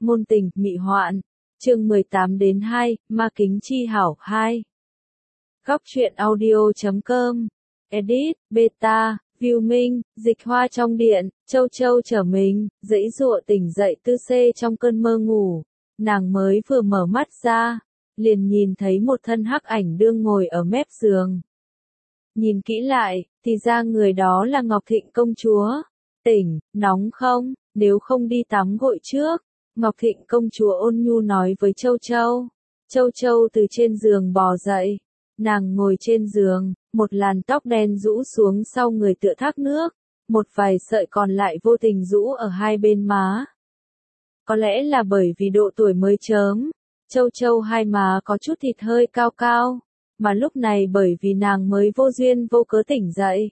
Ngôn tình, mị hoạn. Chương 18 đến 2, Ma kính chi hảo 2. Góc truyện audio.com. Edit, beta, view minh, dịch hoa trong điện, Châu Châu trở mình, giãy giụa tỉnh dậy tư xê trong cơn mơ ngủ. Nàng mới vừa mở mắt ra, liền nhìn thấy một thân hắc ảnh đương ngồi ở mép giường. Nhìn kỹ lại, thì ra người đó là Ngọc Thịnh công chúa. Tỉnh, nóng không, nếu không đi tắm gội trước. Ngọc Thịnh công chúa ôn nhu nói với Châu Châu. Châu Châu từ trên giường bò dậy. Nàng ngồi trên giường, một làn tóc đen rũ xuống sau người tựa thác nước, một vài sợi còn lại vô tình rũ ở hai bên má. Có lẽ là bởi vì độ tuổi mới chớm, Châu Châu hai má có chút thịt hơi cao cao, mà lúc này bởi vì nàng mới vô duyên vô cớ tỉnh dậy.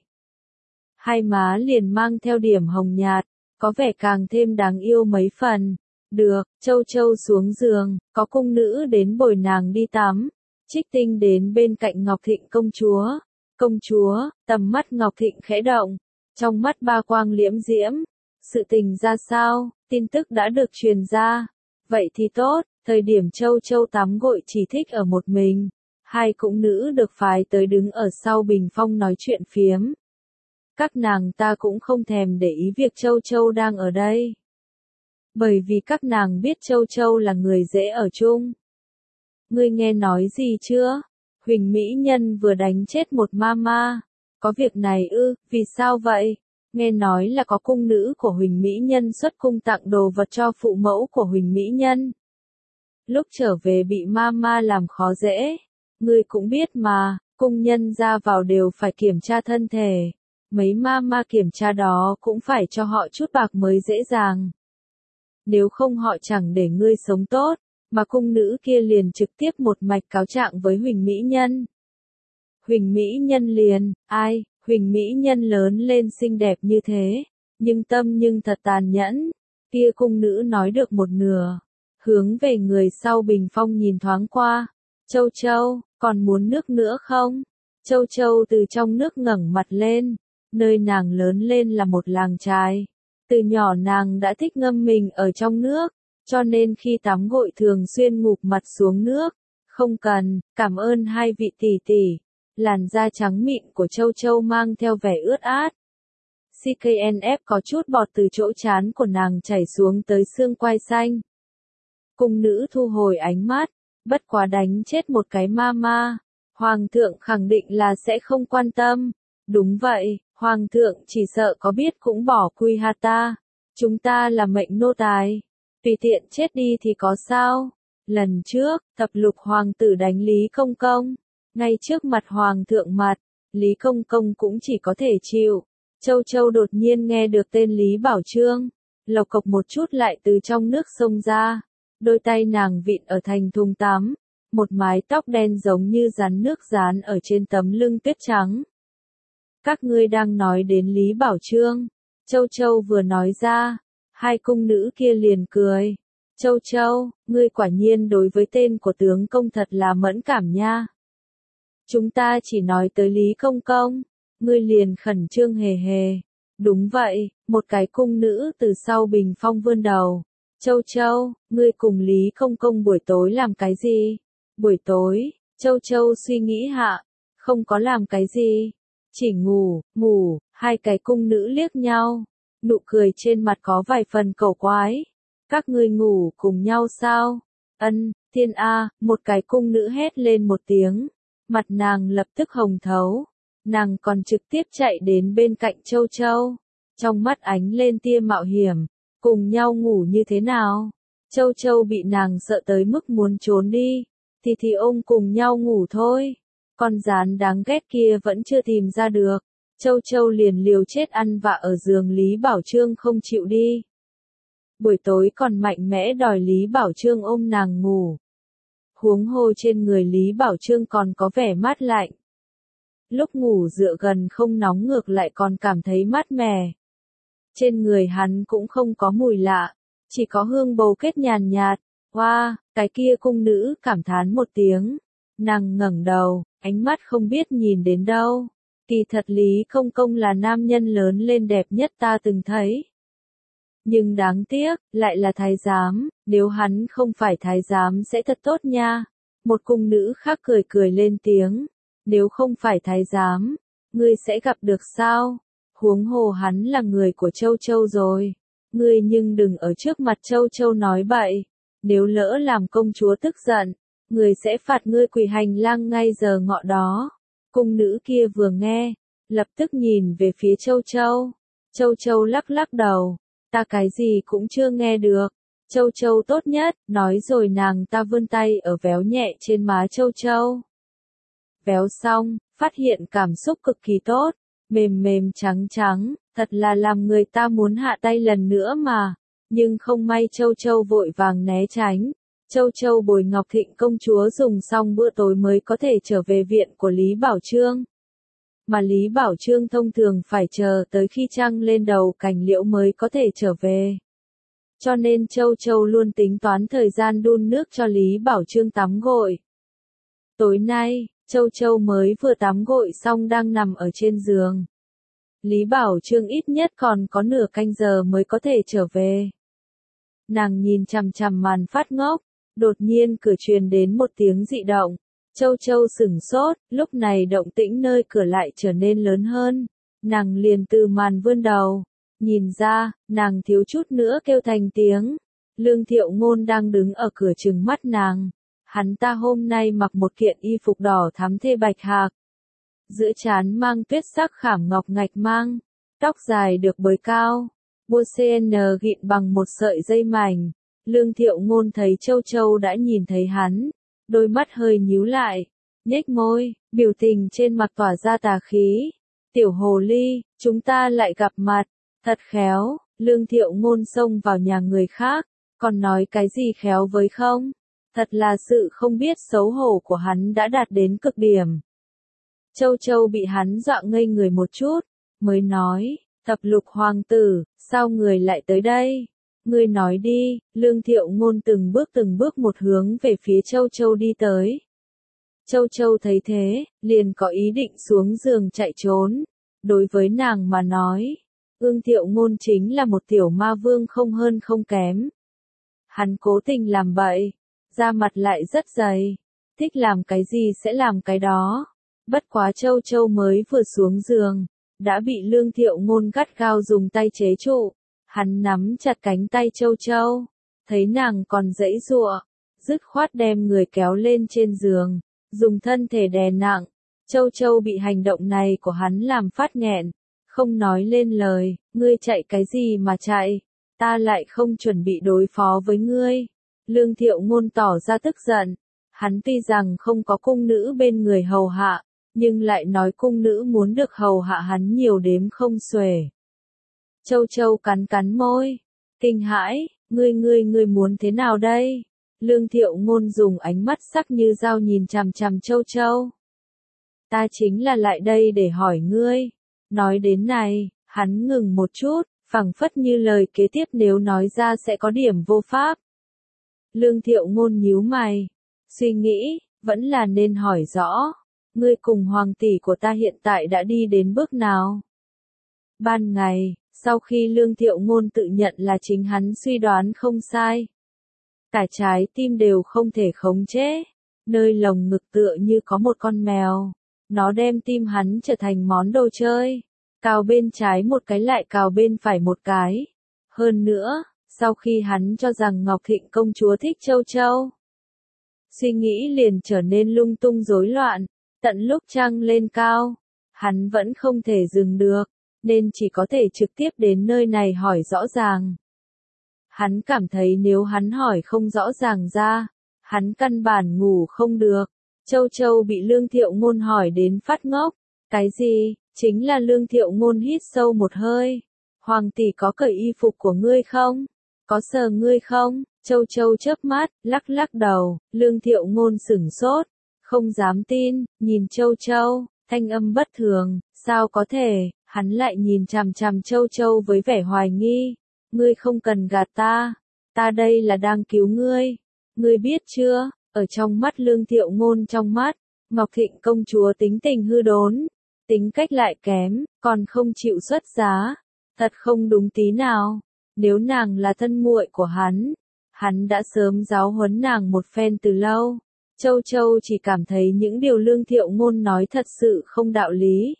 Hai má liền mang theo điểm hồng nhạt, có vẻ càng thêm đáng yêu mấy phần. Được, Châu Châu xuống giường, có cung nữ đến bồi nàng đi tắm. Trích Tinh đến bên cạnh Ngọc Thịnh công chúa. Công chúa, tầm mắt Ngọc Thịnh khẽ động, trong mắt ba quang liễm diễm. Sự tình ra sao, tin tức đã được truyền ra. Vậy thì tốt, thời điểm Châu Châu tắm gội chỉ thích ở một mình. Hai cung nữ được phái tới đứng ở sau bình phong nói chuyện phiếm. Các nàng ta cũng không thèm để ý việc Châu Châu đang ở đây. Bởi vì các nàng biết Châu Châu là người dễ ở chung. Ngươi nghe nói gì chưa? Huỳnh Mỹ Nhân vừa đánh chết một ma. Có việc này ư, vì sao vậy? Nghe nói là có cung nữ của Huỳnh Mỹ Nhân xuất cung tặng đồ vật cho phụ mẫu của Huỳnh Mỹ Nhân. Lúc trở về bị ma làm khó dễ. Ngươi cũng biết mà, cung nhân ra vào đều phải kiểm tra thân thể. Mấy ma kiểm tra đó cũng phải cho họ chút bạc mới dễ dàng. Nếu không họ chẳng để ngươi sống tốt, mà cung nữ kia liền trực tiếp một mạch cáo trạng với Huỳnh Mỹ Nhân. Huỳnh Mỹ Nhân liền, ai, Huỳnh Mỹ Nhân lớn lên xinh đẹp như thế, nhưng tâm nhưng thật tàn nhẫn. Kia cung nữ nói được một nửa, hướng về người sau bình phong nhìn thoáng qua. Châu Châu, còn muốn nước nữa không? Châu Châu từ trong nước ngẩng mặt lên, nơi nàng lớn lên là một làng chài. Từ nhỏ nàng đã thích ngâm mình ở trong nước, cho nên khi tắm gội thường xuyên ngụp mặt xuống nước. Không cần, cảm ơn hai vị tỷ tỷ. Làn da trắng mịn của Châu Châu mang theo vẻ ướt át. CKNF có chút bọt từ chỗ trán của nàng chảy xuống tới xương quai xanh. Cung nữ thu hồi ánh mắt, bất quá đánh chết một cái ma. Hoàng thượng khẳng định là sẽ không quan tâm. Đúng vậy, Hoàng thượng chỉ sợ có biết cũng bỏ quy ha ta. Chúng ta là mệnh nô tài. Tùy tiện chết đi thì có sao? Lần trước, thập lục hoàng tử đánh Lý Công Công. Ngay trước mặt Hoàng thượng mặt, Lý Công Công cũng chỉ có thể chịu. Châu Châu đột nhiên nghe được tên Lý Bảo Chương. Lộc cộc một chút lại từ trong nước xông ra. Đôi tay nàng vịn ở thành thùng tắm. Một mái tóc đen giống như rắn nước dán ở trên tấm lưng tuyết trắng. Các ngươi đang nói đến Lý Bảo Chương. Châu Châu vừa nói ra, hai cung nữ kia liền cười. Châu Châu, ngươi quả nhiên đối với tên của tướng công thật là mẫn cảm nha. Chúng ta chỉ nói tới Lý Công Công, ngươi liền khẩn trương hề hề. Đúng vậy, một cái cung nữ từ sau bình phong vươn đầu. Châu Châu, ngươi cùng Lý Công Công buổi tối làm cái gì? Buổi tối, Châu Châu suy nghĩ hạ, không có làm cái gì. Chỉ ngủ, hai cái cung nữ liếc nhau. Nụ cười trên mặt có vài phần cổ quái. Các ngươi ngủ cùng nhau sao? Ân, thiên A, một cái cung nữ hét lên một tiếng. Mặt nàng lập tức hồng thấu. Nàng còn trực tiếp chạy đến bên cạnh Châu Châu. Trong mắt ánh lên tia mạo hiểm. Cùng nhau ngủ như thế nào? Châu Châu bị nàng sợ tới mức muốn trốn đi. Thì ôm cùng nhau ngủ thôi. Con gián đáng ghét kia vẫn chưa tìm ra được. Châu Châu liền liều chết ăn vạ ở giường Lý Bảo Chương không chịu đi. Buổi tối còn mạnh mẽ đòi Lý Bảo Chương ôm nàng ngủ. Huống hồ trên người Lý Bảo Chương còn có vẻ mát lạnh. Lúc ngủ dựa gần không nóng ngược lại còn cảm thấy mát mẻ. Trên người hắn cũng không có mùi lạ, chỉ có hương bầu kết nhàn nhạt. Wow, cái kia cung nữ cảm thán một tiếng. Nàng ngẩng đầu, ánh mắt không biết nhìn đến đâu. Kỳ thật Lý Công Công là nam nhân lớn lên đẹp nhất ta từng thấy. Nhưng đáng tiếc, lại là thái giám, nếu hắn không phải thái giám sẽ thật tốt nha. Một cung nữ khác cười cười lên tiếng, nếu không phải thái giám, ngươi sẽ gặp được sao? Huống hồ hắn là người của Châu Châu rồi. Ngươi nhưng đừng ở trước mặt Châu Châu nói bậy, nếu lỡ làm công chúa tức giận, người sẽ phạt ngươi quỳ hành lang ngay giờ ngọ đó. Cung nữ kia vừa nghe, lập tức nhìn về phía Châu Châu. Châu Châu lắc lắc đầu, ta cái gì cũng chưa nghe được. Châu Châu tốt nhất, nói rồi nàng ta vươn tay ở véo nhẹ trên má Châu Châu. Véo xong, phát hiện cảm xúc cực kỳ tốt, mềm mềm trắng trắng, thật là làm người ta muốn hạ tay lần nữa mà. Nhưng không may Châu Châu vội vàng né tránh. Châu Châu bồi Ngọc Thịnh công chúa dùng xong bữa tối mới có thể trở về viện của Lý Bảo Chương. Mà Lý Bảo Chương thông thường phải chờ tới khi trăng lên đầu cành liễu mới có thể trở về. Cho nên Châu Châu luôn tính toán thời gian đun nước cho Lý Bảo Chương tắm gội. Tối nay, Châu Châu mới vừa tắm gội xong đang nằm ở trên giường. Lý Bảo Chương ít nhất còn có nửa canh giờ mới có thể trở về. Nàng nhìn chằm chằm màn phát ngốc, đột nhiên cửa truyền đến một tiếng dị động. Châu Châu sửng sốt, lúc này động tĩnh nơi cửa lại trở nên lớn hơn. Nàng liền từ màn vươn đầu, nhìn ra, nàng thiếu chút nữa kêu thành tiếng. Lương Thiệu Ngôn đang đứng ở cửa trừng mắt nàng. Hắn ta hôm nay mặc một kiện y phục đỏ thắm thê bạch hạc. Giữa trán mang tuyết sắc khảm ngọc ngạch mang, tóc dài được bới cao, bua CN gịn bằng một sợi dây mảnh. Lương Thiệu Ngôn thấy Châu Châu đã nhìn thấy hắn, đôi mắt hơi nhíu lại, nhếch môi, biểu tình trên mặt tỏa ra tà khí. Tiểu hồ ly, chúng ta lại gặp mặt, thật khéo. Lương Thiệu Ngôn xông vào nhà người khác, còn nói cái gì khéo với không? Thật là sự không biết xấu hổ của hắn đã đạt đến cực điểm. Châu Châu bị hắn dọa ngây người một chút, mới nói, Thập Lục hoàng tử, sao người lại tới đây? Ngươi nói đi. Lương Thiệu Ngôn từng bước một hướng về phía Châu Châu đi tới. Châu Châu thấy thế, liền có ý định xuống giường chạy trốn. Đối với nàng mà nói, Lương Thiệu Ngôn chính là một tiểu ma vương không hơn không kém. Hắn cố tình làm bậy, da mặt lại rất dày, thích làm cái gì sẽ làm cái đó. Bất quá Châu Châu mới vừa xuống giường, đã bị Lương Thiệu Ngôn gắt gao dùng tay chế trụ. Hắn nắm chặt cánh tay Châu Châu, thấy nàng còn giãy giụa, dứt khoát đem người kéo lên trên giường, dùng thân thể đè nặng. Châu Châu bị hành động này của hắn làm phát nghẹn, không nói lên lời. Ngươi chạy cái gì mà chạy, ta lại không chuẩn bị đối phó với ngươi. Lương Thiệu Ngôn tỏ ra tức giận, hắn tuy rằng không có cung nữ bên người hầu hạ, nhưng lại nói cung nữ muốn được hầu hạ hắn nhiều đếm không xuể. Châu Châu cắn cắn môi, kinh hãi, ngươi muốn thế nào đây? Lương Thiệu Ngôn dùng ánh mắt sắc như dao nhìn chằm chằm Châu Châu. Ta chính là lại đây để hỏi ngươi. Nói đến này, hắn ngừng một chút, phảng phất như lời kế tiếp nếu nói ra sẽ có điểm vô pháp. Lương Thiệu Ngôn nhíu mày, suy nghĩ, vẫn là nên hỏi rõ. Ngươi cùng hoàng tỷ của ta hiện tại đã đi đến bước nào? Ban ngày, sau khi Lương Thiệu Ngôn tự nhận là chính hắn suy đoán không sai, cả trái tim đều không thể khống chế, nơi lồng ngực tựa như có một con mèo, nó đem tim hắn trở thành món đồ chơi, cào bên trái một cái lại cào bên phải một cái. Hơn nữa, sau khi hắn cho rằng Ngọc Thịnh công chúa thích Châu Châu, suy nghĩ liền trở nên lung tung rối loạn. Tận lúc trăng lên cao, hắn vẫn không thể dừng được, nên chỉ có thể trực tiếp đến nơi này hỏi rõ ràng. Hắn cảm thấy nếu hắn hỏi không rõ ràng ra, hắn căn bản ngủ không được. Châu Châu bị Lương Thiệu Ngôn hỏi đến phát ngốc. Cái gì? Chính là Lương Thiệu Ngôn hít sâu một hơi. Hoàng tỷ có cởi y phục của ngươi không? Có sờ ngươi không? Châu Châu chớp mắt, lắc lắc đầu. Lương Thiệu Ngôn sửng sốt, không dám tin, nhìn Châu Châu, thanh âm bất thường. Sao có thể? Hắn lại nhìn chằm chằm Châu Châu với vẻ hoài nghi. Ngươi không cần gạt ta, ta đây là đang cứu ngươi. Ngươi biết chưa, ở trong mắt Lương Thiệu Ngôn trong mắt, Ngọc Thịnh công chúa tính tình hư đốn, tính cách lại kém, còn không chịu xuất giá, thật không đúng tí nào. Nếu nàng là thân muội của hắn đã sớm giáo huấn nàng một phen từ lâu. Châu Châu chỉ cảm thấy những điều Lương Thiệu Ngôn nói thật sự không đạo lý.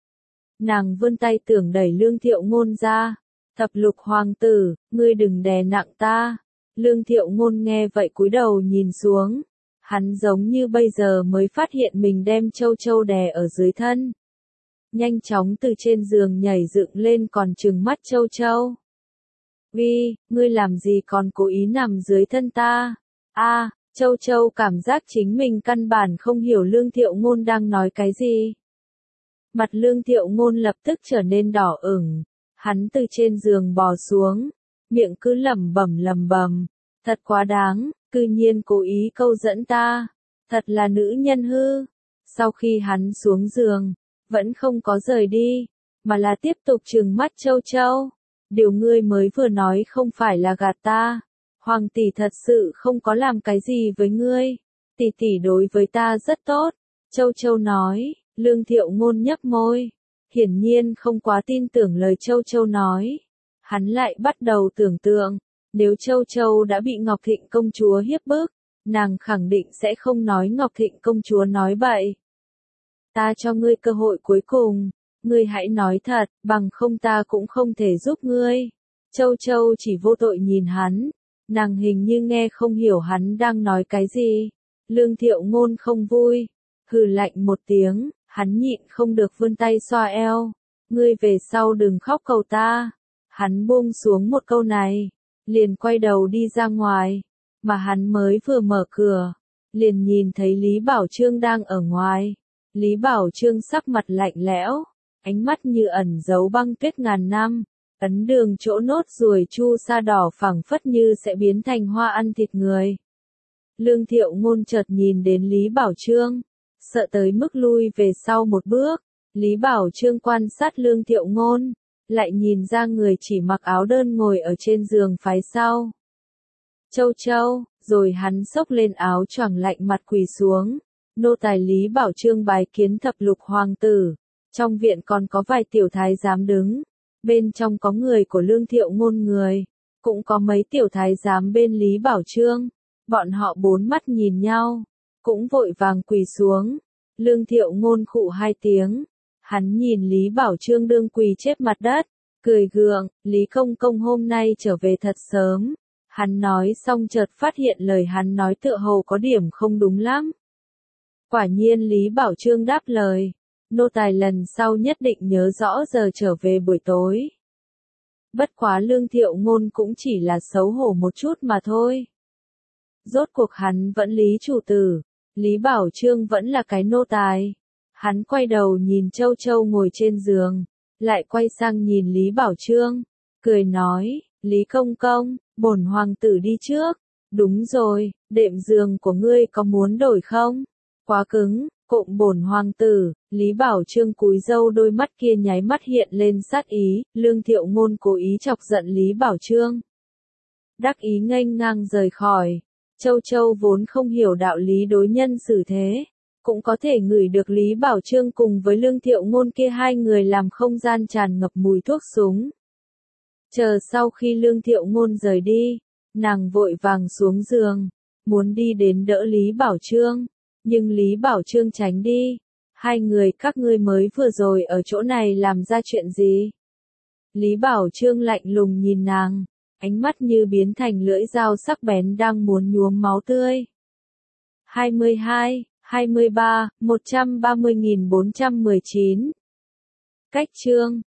Nàng vươn tay tưởng đẩy Lương Thiệu Ngôn ra. Thập lục hoàng tử, ngươi đừng đè nặng ta. Lương Thiệu Ngôn nghe vậy cúi đầu nhìn xuống. Hắn giống như bây giờ mới phát hiện mình đem Châu Châu đè ở dưới thân. Nhanh chóng từ trên giường nhảy dựng lên còn trừng mắt Châu Châu. Vi, ngươi làm gì còn cố ý nằm dưới thân ta? Châu Châu cảm giác chính mình căn bản không hiểu Lương Thiệu Ngôn đang nói cái gì. Mặt Lương Thiệu Ngôn lập tức trở nên đỏ ửng. Hắn từ trên giường bò xuống, miệng cứ lẩm bẩm, thật quá đáng, cư nhiên cố ý câu dẫn ta, thật là nữ nhân hư. Sau khi hắn xuống giường, vẫn không có rời đi, mà là tiếp tục trừng mắt Châu Châu. Điều ngươi mới vừa nói không phải là gạt ta, Hoàng tỷ thật sự không có làm cái gì với ngươi, tỷ tỷ đối với ta rất tốt. Châu Châu nói. Lương Thiệu Ngôn nhấp môi, hiển nhiên không quá tin tưởng lời Châu Châu nói. Hắn lại bắt đầu tưởng tượng, nếu Châu Châu đã bị Ngọc Thịnh công chúa hiếp bức, nàng khẳng định sẽ không nói Ngọc Thịnh công chúa nói bậy. Ta cho ngươi cơ hội cuối cùng, ngươi hãy nói thật, bằng không ta cũng không thể giúp ngươi. Châu Châu chỉ vô tội nhìn hắn, nàng hình như nghe không hiểu hắn đang nói cái gì. Lương Thiệu Ngôn không vui, hừ lạnh một tiếng. Hắn nhịn không được vươn tay xoa eo. Ngươi về sau đừng khóc cầu ta. Hắn buông xuống một câu này. Liền quay đầu đi ra ngoài. Mà hắn mới vừa mở cửa. Liền nhìn thấy Lý Bảo Trương đang ở ngoài. Lý Bảo Trương sắc mặt lạnh lẽo. Ánh mắt như ẩn giấu băng tuyết ngàn năm. Ấn đường chỗ nốt ruồi chu sa đỏ phẳng phất như sẽ biến thành hoa ăn thịt người. Lương Thiệu Ngôn chợt nhìn đến Lý Bảo Trương. Sợ tới mức lui về sau một bước, Lý Bảo Trương quan sát Lương Thiệu Ngôn, lại nhìn ra người chỉ mặc áo đơn ngồi ở trên giường phái sau. Châu Châu, rồi hắn xốc lên áo choàng lạnh mặt quỳ xuống, nô tài Lý Bảo Trương bái kiến thập lục hoàng tử, trong viện còn có vài tiểu thái giám đứng, bên trong có người của Lương Thiệu Ngôn người, cũng có mấy tiểu thái giám bên Lý Bảo Trương, bọn họ bốn mắt nhìn nhau. Cũng vội vàng quỳ xuống. Lương Thiệu Ngôn khụ hai tiếng. Hắn nhìn Lý Bảo Trương đương quỳ trên mặt đất, cười gượng, Lý Công Công hôm nay trở về thật sớm. Hắn nói xong chợt phát hiện lời hắn nói tựa hồ có điểm không đúng lắm. Quả nhiên Lý Bảo Trương đáp lời, nô tài lần sau nhất định nhớ rõ giờ trở về buổi tối. Bất quá Lương Thiệu Ngôn cũng chỉ là xấu hổ một chút mà thôi. Rốt cuộc hắn vẫn Lý chủ tử. Lý Bảo Trương vẫn là cái nô tài. Hắn quay đầu nhìn Châu Châu ngồi trên giường, lại quay sang nhìn Lý Bảo Trương, cười nói, Lý Công Công, bổn hoàng tử đi trước. Đúng rồi, đệm giường của ngươi có muốn đổi không? Quá cứng, cộm bổn hoàng tử. Lý Bảo Trương cúi râu đôi mắt kia nháy mắt hiện lên sát ý. Lương Thiệu Ngôn cố ý chọc giận Lý Bảo Trương. Đắc ý nghênh ngang rời khỏi. Châu Châu vốn không hiểu đạo lý đối nhân xử thế, cũng có thể ngửi được Lý Bảo Trương cùng với Lương Thiệu Ngôn kia hai người làm không gian tràn ngập mùi thuốc súng. Chờ sau khi Lương Thiệu Ngôn rời đi, nàng vội vàng xuống giường, muốn đi đến đỡ Lý Bảo Trương, nhưng Lý Bảo Trương tránh đi. Hai người các ngươi mới vừa rồi ở chỗ này làm ra chuyện gì? Lý Bảo Trương lạnh lùng nhìn nàng. Ánh mắt như biến thành lưỡi dao sắc bén đang muốn nhuốm máu tươi. 22, 23, 130.419. Cách chương